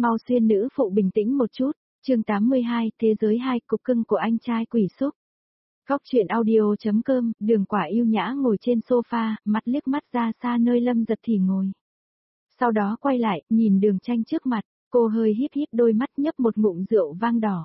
Mau xuyên nữ phụ bình tĩnh một chút, chương 82, thế giới hai cục cưng của anh trai quỷ xúc. Góc truyện audio.com, Đường Quả yêu nhã ngồi trên sofa, mắt liếc mắt ra xa nơi Lâm Giật thì ngồi. Sau đó quay lại, nhìn Đường Tranh trước mặt, cô hơi híp híp đôi mắt nhấp một ngụm rượu vang đỏ.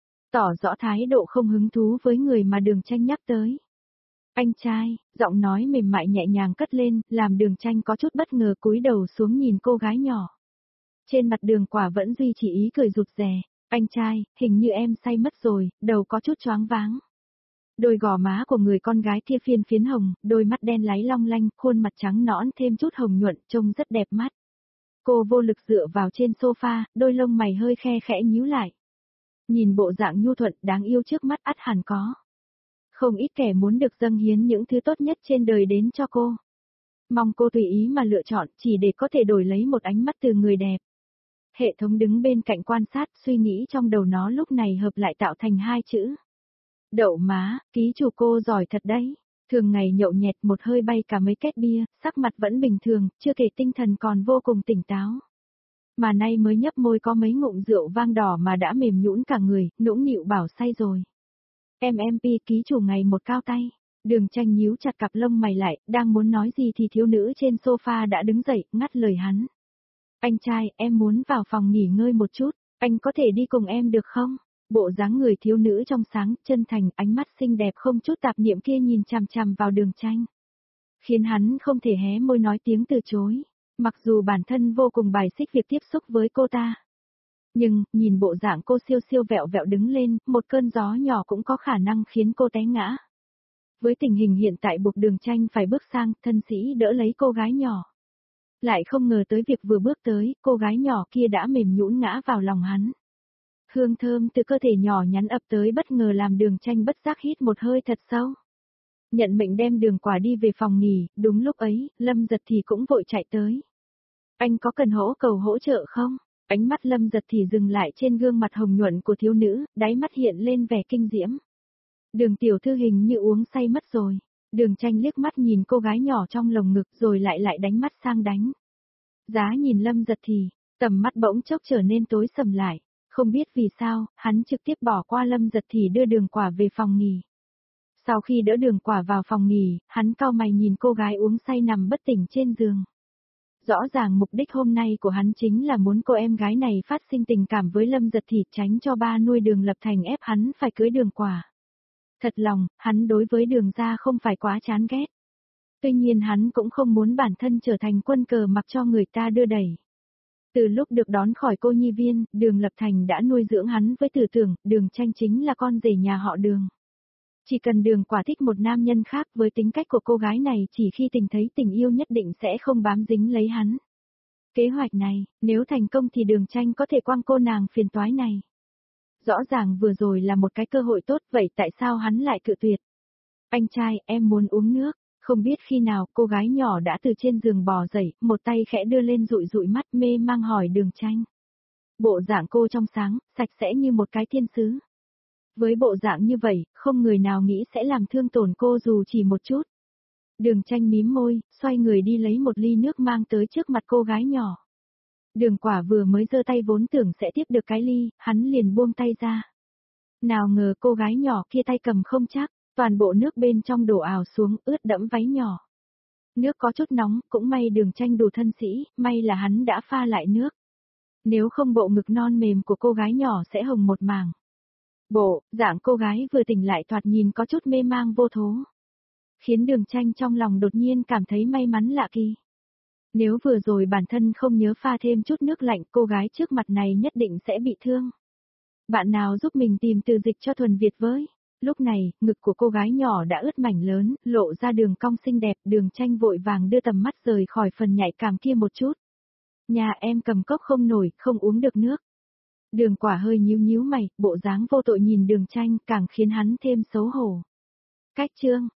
Tỏ rõ thái độ không hứng thú với người mà Đường Tranh nhắc tới. Anh trai, giọng nói mềm mại nhẹ nhàng cất lên, làm Đường Tranh có chút bất ngờ cúi đầu xuống nhìn cô gái nhỏ. Trên mặt Đường Quả vẫn duy trì ý cười rụt rè, anh trai, hình như em say mất rồi, đầu có chút choáng váng. Đôi gò má của người con gái kia phiên phiến hồng, đôi mắt đen láy long lanh, khuôn mặt trắng nõn thêm chút hồng nhuận, trông rất đẹp mắt. Cô vô lực dựa vào trên sofa, đôi lông mày hơi khe khẽ nhíu lại. Nhìn bộ dạng nhu thuận đáng yêu trước mắt ắt hẳn có. Không ít kẻ muốn được dâng hiến những thứ tốt nhất trên đời đến cho cô. Mong cô tùy ý mà lựa chọn chỉ để có thể đổi lấy một ánh mắt từ người đẹp. Hệ thống đứng bên cạnh quan sát, suy nghĩ trong đầu nó lúc này hợp lại tạo thành hai chữ. Đậu má, ký chủ cô giỏi thật đấy. Thường ngày nhậu nhẹt một hơi bay cả mấy két bia, sắc mặt vẫn bình thường, chưa kể tinh thần còn vô cùng tỉnh táo. Mà nay mới nhấp môi có mấy ngụm rượu vang đỏ mà đã mềm nhũn cả người, nũng nịu bảo say rồi. MMP ký chủ ngày một cao tay. Đường Tranh nhíu chặt cặp lông mày lại, đang muốn nói gì thì thiếu nữ trên sofa đã đứng dậy, ngắt lời hắn. Anh trai, em muốn vào phòng nghỉ ngơi một chút, anh có thể đi cùng em được không? Bộ dáng người thiếu nữ trong sáng, chân thành, ánh mắt xinh đẹp không chút tạp niệm kia nhìn chằm chằm vào Đường Tranh. Khiến hắn không thể hé môi nói tiếng từ chối, mặc dù bản thân vô cùng bài xích việc tiếp xúc với cô ta. Nhưng, nhìn bộ dạng cô siêu siêu vẹo vẹo đứng lên, một cơn gió nhỏ cũng có khả năng khiến cô té ngã. Với tình hình hiện tại buộc Đường Tranh phải bước sang, thân sĩ đỡ lấy cô gái nhỏ. Lại không ngờ tới việc vừa bước tới, cô gái nhỏ kia đã mềm nhũn ngã vào lòng hắn. Hương thơm từ cơ thể nhỏ nhắn ập tới bất ngờ làm Đường Tranh bất giác hít một hơi thật sâu. Nhận mệnh đem Đường Quả đi về phòng nghỉ, đúng lúc ấy, Lâm Giật thì cũng vội chạy tới. Anh có cần hỗ trợ không? Ánh mắt Lâm Giật thì dừng lại trên gương mặt hồng nhuận của thiếu nữ, đáy mắt hiện lên vẻ kinh diễm. Đường tiểu thư hình như uống say mất rồi. Đường Tranh liếc mắt nhìn cô gái nhỏ trong lồng ngực rồi lại đánh mắt sang đánh. Giá nhìn Lâm Giật thì, tầm mắt bỗng chốc trở nên tối sầm lại. Không biết vì sao, hắn trực tiếp bỏ qua Lâm Giật thì đưa Đường Quả về phòng nghỉ. Sau khi đỡ Đường Quả vào phòng nghỉ, hắn cau mày nhìn cô gái uống say nằm bất tỉnh trên giường. Rõ ràng mục đích hôm nay của hắn chính là muốn cô em gái này phát sinh tình cảm với Lâm Giật thì tránh cho ba nuôi Đường Lập Thành ép hắn phải cưới Đường Quả. Thật lòng, hắn đối với Đường gia không phải quá chán ghét. Tuy nhiên hắn cũng không muốn bản thân trở thành quân cờ mặc cho người ta đưa đẩy. Từ lúc được đón khỏi cô nhi viên, Đường Lập Thành đã nuôi dưỡng hắn với tư tưởng, Đường Tranh chính là con rể nhà họ Đường. Chỉ cần Đường Quả thích một nam nhân khác với tính cách của cô gái này chỉ khi thấy tình yêu nhất định sẽ không bám dính lấy hắn. Kế hoạch này, nếu thành công thì Đường Tranh có thể quăng cô nàng phiền toái này. Rõ ràng vừa rồi là một cái cơ hội tốt, vậy tại sao hắn lại cự tuyệt? Anh trai, em muốn uống nước. Không biết khi nào cô gái nhỏ đã từ trên giường bò dậy, một tay khẽ đưa lên dụi dụi mắt mê mang hỏi Đường Tranh. Bộ dạng cô trong sáng, sạch sẽ như một cái thiên sứ. Với bộ dạng như vậy, không người nào nghĩ sẽ làm thương tổn cô dù chỉ một chút. Đường Tranh mím môi, xoay người đi lấy một ly nước mang tới trước mặt cô gái nhỏ. Đường Quả vừa mới giơ tay vốn tưởng sẽ tiếp được cái ly, hắn liền buông tay ra. Nào ngờ cô gái nhỏ kia tay cầm không chắc. Toàn bộ nước bên trong đổ ào xuống, ướt đẫm váy nhỏ. Nước có chút nóng, cũng may Đường Tranh đủ thân sĩ, may là hắn đã pha lại nước. Nếu không bộ ngực non mềm của cô gái nhỏ sẽ hồng một mảng. Dạng cô gái vừa tỉnh lại thoạt nhìn có chút mê mang vô thố. Khiến Đường Tranh trong lòng đột nhiên cảm thấy may mắn lạ kỳ. Nếu vừa rồi bản thân không nhớ pha thêm chút nước lạnh, cô gái trước mặt này nhất định sẽ bị thương. Bạn nào giúp mình tìm từ dịch cho thuần Việt với? Lúc này, ngực của cô gái nhỏ đã ướt mảnh lớn, lộ ra đường cong xinh đẹp, Đường Tranh vội vàng đưa tầm mắt rời khỏi phần nhạy cảm kia một chút. Nhà em cầm cốc không nổi, không uống được nước. Đường Quả hơi nhíu mày, bộ dáng vô tội nhìn Đường Tranh càng khiến hắn thêm xấu hổ. Cách chương,